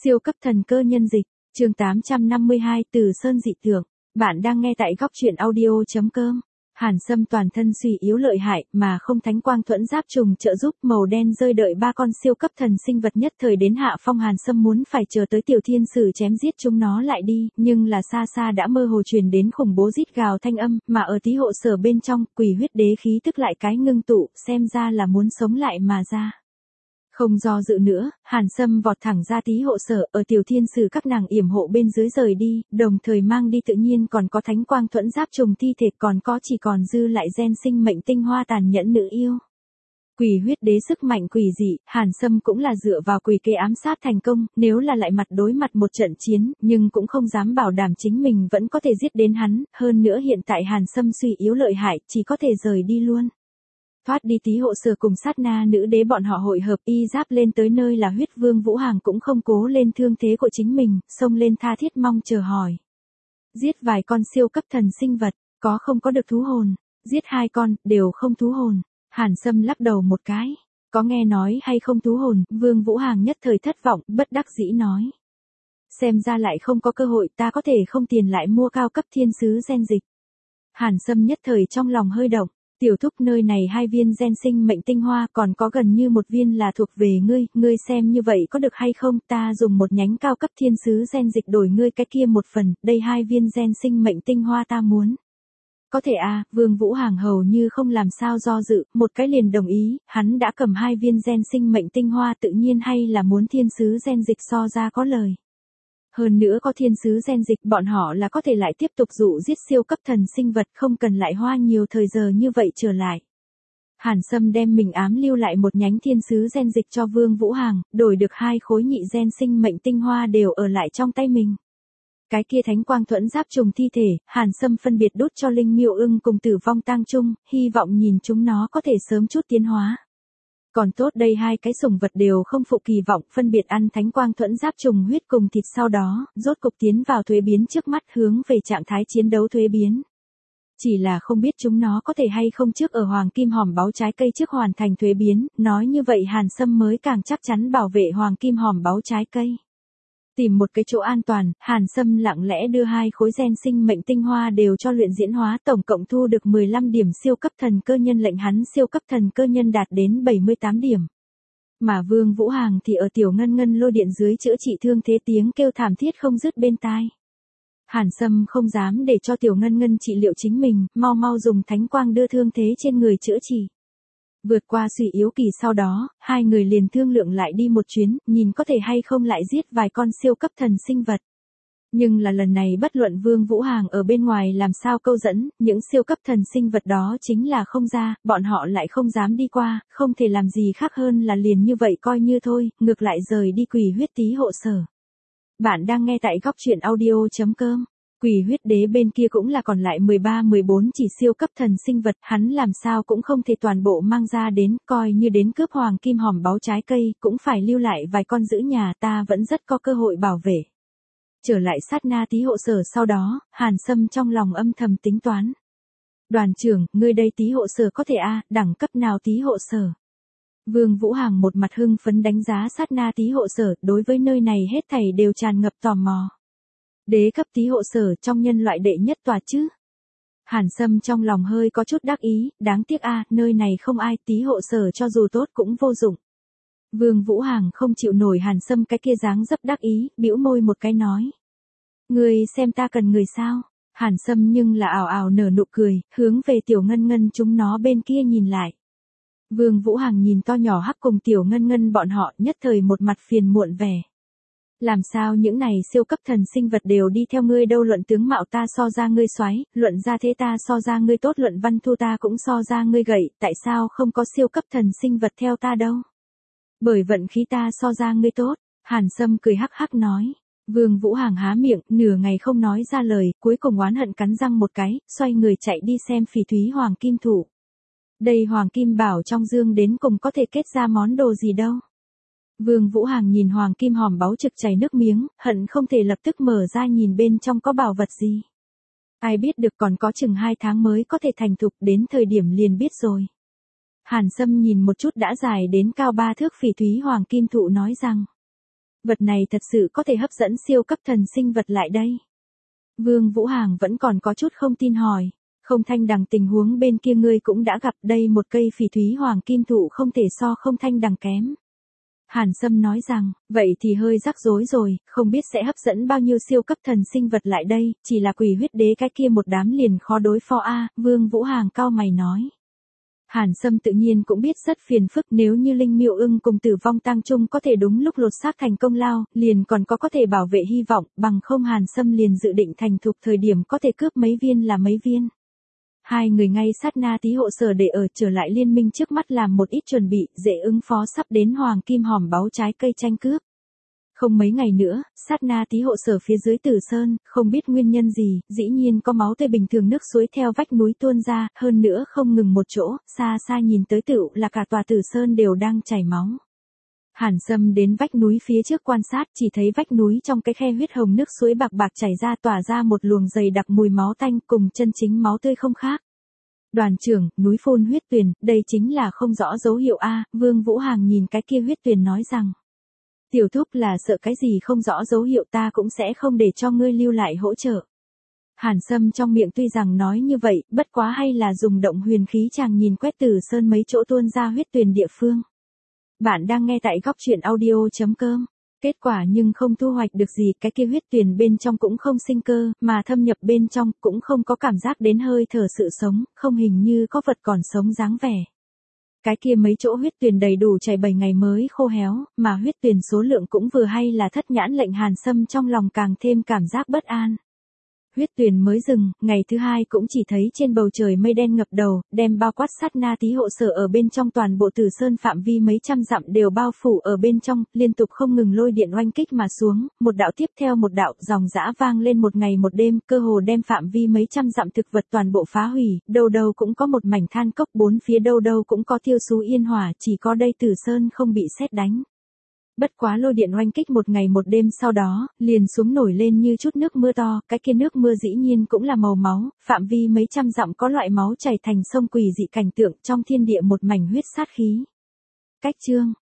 Siêu cấp thần cơ nhân dịch, chương 852 Từ Sơn dị tượng. Bạn đang nghe tại góc truyện audio.com. Hàn Sâm toàn thân suy yếu lợi hại mà không thánh quang thuẫn giáp trùng trợ giúp, màu đen rơi đợi ba con siêu cấp thần sinh vật nhất thời đến hạ phong. Hàn Sâm muốn phải chờ tới tiểu thiên sử chém giết chúng nó lại đi, nhưng là xa xa đã mơ hồ truyền đến khủng bố rít gào thanh âm, mà ở tí hộ sở bên trong, quỷ huyết đế khí tức lại cái ngưng tụ, xem ra là muốn sống lại mà ra. Không do dự nữa, Hàn Sâm vọt thẳng ra tí hộ sở, ở tiểu thiên sử các nàng yểm hộ bên dưới rời đi, đồng thời mang đi tự nhiên còn có thánh quang thuẫn giáp trùng thi thể, còn có chỉ còn dư lại gen sinh mệnh tinh hoa tàn nhẫn nữ yêu. Quỷ huyết đế sức mạnh quỷ dị, Hàn Sâm cũng là dựa vào quỷ kế ám sát thành công, nếu là lại mặt đối mặt một trận chiến, nhưng cũng không dám bảo đảm chính mình vẫn có thể giết đến hắn, hơn nữa hiện tại Hàn Sâm suy yếu lợi hại, chỉ có thể rời đi luôn. Thoát đi tí hộ sở cùng sát na nữ đế bọn họ hội hợp y giáp lên tới nơi là huyết vương Vũ Hàng cũng không cố lên thương thế của chính mình, xông lên tha thiết mong chờ hỏi. Giết vài con siêu cấp thần sinh vật, có không có được thú hồn, giết 2 con, đều không thú hồn. Hàn Sâm lắc đầu một cái, có nghe nói hay không thú hồn, vương Vũ Hàng nhất thời thất vọng, bất đắc dĩ nói. Xem ra lại không có cơ hội, ta có thể không tiền lại mua cao cấp thiên sứ gen dịch. Hàn Sâm nhất thời trong lòng hơi động. Tiểu thúc, nơi này 2 viên gen sinh mệnh tinh hoa, còn có gần như 1 viên là thuộc về ngươi xem như vậy có được hay không, ta dùng một nhánh cao cấp thiên sứ gen dịch đổi ngươi cái kia một phần, đây 2 viên gen sinh mệnh tinh hoa ta muốn. Có thể à, vương Vũ Hàng hầu như không làm sao do dự, một cái liền đồng ý, hắn đã cầm 2 viên gen sinh mệnh tinh hoa tự nhiên hay là muốn thiên sứ gen dịch so ra có lời. Hơn nữa có thiên sứ gen dịch bọn họ là có thể lại tiếp tục dụ giết siêu cấp thần sinh vật, không cần lại hoa nhiều thời giờ như vậy trở lại. Hàn Sâm đem mình ám lưu lại một nhánh thiên sứ gen dịch cho vương Vũ Hàng, đổi được 2 khối nhị gen sinh mệnh tinh hoa đều ở lại trong tay mình. Cái kia thánh quang thuẫn giáp trùng thi thể, Hàn Sâm phân biệt đốt cho Linh Miêu Ưng cùng Tử Vong Tang Trung, hy vọng nhìn chúng nó có thể sớm chút tiến hóa. Còn tốt đây 2 cái sủng vật đều không phụ kỳ vọng, phân biệt ăn thánh quang thuẫn giáp trùng huyết cùng thịt, sau đó, rốt cục tiến vào thuế biến trước mắt, hướng về trạng thái chiến đấu thuế biến. Chỉ là không biết chúng nó có thể hay không trước ở hoàng kim hòm báu trái cây trước hoàn thành thuế biến, nói như vậy Hàn Sâm mới càng chắc chắn bảo vệ hoàng kim hòm báu trái cây. Tìm một cái chỗ an toàn, Hàn Sâm lặng lẽ đưa 2 khối gen sinh mệnh tinh hoa đều cho luyện diễn hóa, tổng cộng thu được 15 điểm siêu cấp thần cơ nhân, lệnh hắn siêu cấp thần cơ nhân đạt đến 78 điểm. Mà vương Vũ Hàng thì ở tiểu ngân ngân lôi điện dưới chữa trị thương thế, tiếng kêu thảm thiết không dứt bên tai. Hàn Sâm không dám để cho tiểu ngân ngân trị liệu chính mình, mau dùng thánh quang đưa thương thế trên người chữa trị. Vượt qua suy yếu kỳ sau đó, 2 người liền thương lượng lại đi một chuyến, nhìn có thể hay không lại giết vài con siêu cấp thần sinh vật. Nhưng là lần này bất luận vương Vũ Hàng ở bên ngoài làm sao câu dẫn, những siêu cấp thần sinh vật đó chính là không ra, bọn họ lại không dám đi qua, không thể làm gì khác hơn là liền như vậy coi như thôi, ngược lại rời đi quỷ huyết tí hộ sở. Bạn đang nghe tại góc truyện audio.com. Quỷ huyết đế bên kia cũng là còn lại 13-14 chỉ siêu cấp thần sinh vật, hắn làm sao cũng không thể toàn bộ mang ra đến, coi như đến cướp hoàng kim hòm báu trái cây, cũng phải lưu lại vài con giữ nhà, ta vẫn rất có cơ hội bảo vệ. Trở lại sát na tí hộ sở sau đó, Hàn Sâm trong lòng âm thầm tính toán. Đoàn trưởng, ngươi đây tí hộ sở có thể đẳng cấp nào tí hộ sở? Vương Vũ Hàng một mặt hưng phấn đánh giá sát na tí hộ sở, đối với nơi này hết thảy đều tràn ngập tò mò. Đế cấp tí hộ sở trong nhân loại đệ nhất tòa chứ? Hàn Sâm trong lòng hơi có chút đắc ý, đáng tiếc nơi này không ai, tí hộ sở cho dù tốt cũng vô dụng. Vương Vũ Hàng không chịu nổi Hàn Sâm cái kia dáng dấp đắc ý, bĩu môi một cái nói. Ngươi xem ta cần người sao? Hàn Sâm nhưng là ảo ảo nở nụ cười, hướng về tiểu ngân ngân chúng nó bên kia nhìn lại. Vương Vũ Hàng nhìn to nhỏ hắc cùng tiểu ngân ngân bọn họ, nhất thời một mặt phiền muộn vẻ. Làm sao những này siêu cấp thần sinh vật đều đi theo ngươi đâu, luận tướng mạo ta so ra ngươi xoáy, luận ra thế ta so ra ngươi tốt, luận văn thu ta cũng so ra ngươi gậy, tại sao không có siêu cấp thần sinh vật theo ta đâu? Bởi vận khí ta so ra ngươi tốt, Hàn Sâm cười hắc hắc nói. Vương Vũ Hàng há miệng, nửa ngày không nói ra lời, cuối cùng oán hận cắn răng một cái, xoay người chạy đi xem phỉ thúy hoàng kim thụ. Đây hoàng kim bảo trong dương đến cùng có thể kết ra món đồ gì đâu. Vương Vũ Hàng nhìn hoàng kim hòm báu trực chảy nước miếng, hận không thể lập tức mở ra nhìn bên trong có bảo vật gì. Ai biết được, còn có chừng 2 tháng mới có thể thành thục, đến thời điểm liền biết rồi. Hàn Sâm nhìn một chút đã dài đến cao 3 thước phỉ thúy hoàng kim thụ nói rằng. Vật này thật sự có thể hấp dẫn siêu cấp thần sinh vật lại đây. Vương Vũ Hàng vẫn còn có chút không tin hỏi. Không thanh đằng tình huống bên kia ngươi cũng đã gặp, đây một cây phỉ thúy hoàng kim thụ không thể so không thanh đằng kém. Hàn Sâm nói rằng, vậy thì hơi rắc rối rồi, không biết sẽ hấp dẫn bao nhiêu siêu cấp thần sinh vật lại đây, chỉ là quỷ huyết đế cái kia một đám liền khó đối phó a. Vương Vũ Hàng cau mày nói. Hàn Sâm tự nhiên cũng biết rất phiền phức, nếu như Linh Miêu Ưng cùng Tử Vong Tang Trung có thể đúng lúc lột xác thành công lao, liền còn có thể bảo vệ hy vọng, bằng không Hàn Sâm liền dự định thành thục thời điểm có thể cướp mấy viên là mấy viên. Hai người ngay sát na tí hộ sở để ở trở lại liên minh trước mắt làm một ít chuẩn bị, dễ ứng phó sắp đến hoàng kim hòm báu trái cây tranh cướp. Không mấy ngày nữa, sát na tí hộ sở phía dưới Tử Sơn, không biết nguyên nhân gì, dĩ nhiên có máu tươi bình thường nước suối theo vách núi tuôn ra, hơn nữa không ngừng một chỗ, xa xa nhìn tới tựu là cả tòa Tử Sơn đều đang chảy máu. Hàn Sâm đến vách núi phía trước quan sát, chỉ thấy vách núi trong cái khe huyết hồng nước suối bạc bạc chảy ra tỏa ra một luồng dày đặc mùi máu tanh cùng chân chính máu tươi không khác. Đoàn trưởng, núi phun huyết tuyền, đây chính là không rõ dấu hiệu a. Vương Vũ Hàng nhìn cái kia huyết tuyền nói rằng. Tiểu thúc là sợ cái gì không rõ dấu hiệu, ta cũng sẽ không để cho ngươi lưu lại hỗ trợ. Hàn Sâm trong miệng tuy rằng nói như vậy, bất quá hay là dùng động huyền khí chàng nhìn quét Tử Sơn mấy chỗ tuôn ra huyết tuyền địa phương. Bạn đang nghe tại góc truyện audio.com. Kết quả nhưng không thu hoạch được gì, cái kia huyết tuyền bên trong cũng không sinh cơ, mà thâm nhập bên trong cũng không có cảm giác đến hơi thở sự sống, không hình như có vật còn sống dáng vẻ. Cái kia mấy chỗ huyết tuyền đầy đủ chảy 7 ngày mới khô héo, mà huyết tuyền số lượng cũng vừa hay là thất nhãn lệnh Hàn Sâm trong lòng càng thêm cảm giác bất an. Huyết tuyền mới dừng, ngày thứ hai cũng chỉ thấy trên bầu trời mây đen ngập đầu, đem bao quát sát na tí hộ sở ở bên trong toàn bộ Tử Sơn phạm vi mấy trăm dặm đều bao phủ ở bên trong, liên tục không ngừng lôi điện oanh kích mà xuống, một đạo tiếp theo một đạo, dòng dã vang lên một ngày một đêm, cơ hồ đem phạm vi mấy trăm dặm thực vật toàn bộ phá hủy, đâu đâu cũng có một mảnh than cốc, bốn phía đâu đâu cũng có tiêu xú yên hỏa, chỉ có đây Tử Sơn không bị sét đánh. Bất quá lôi điện oanh kích một ngày một đêm sau đó, liền xuống nổi lên như chút nước mưa to, cái kia nước mưa dĩ nhiên cũng là màu máu, phạm vi mấy trăm dặm có loại máu chảy thành sông quỷ dị cảnh tượng trong thiên địa một mảnh huyết sát khí. Cách chương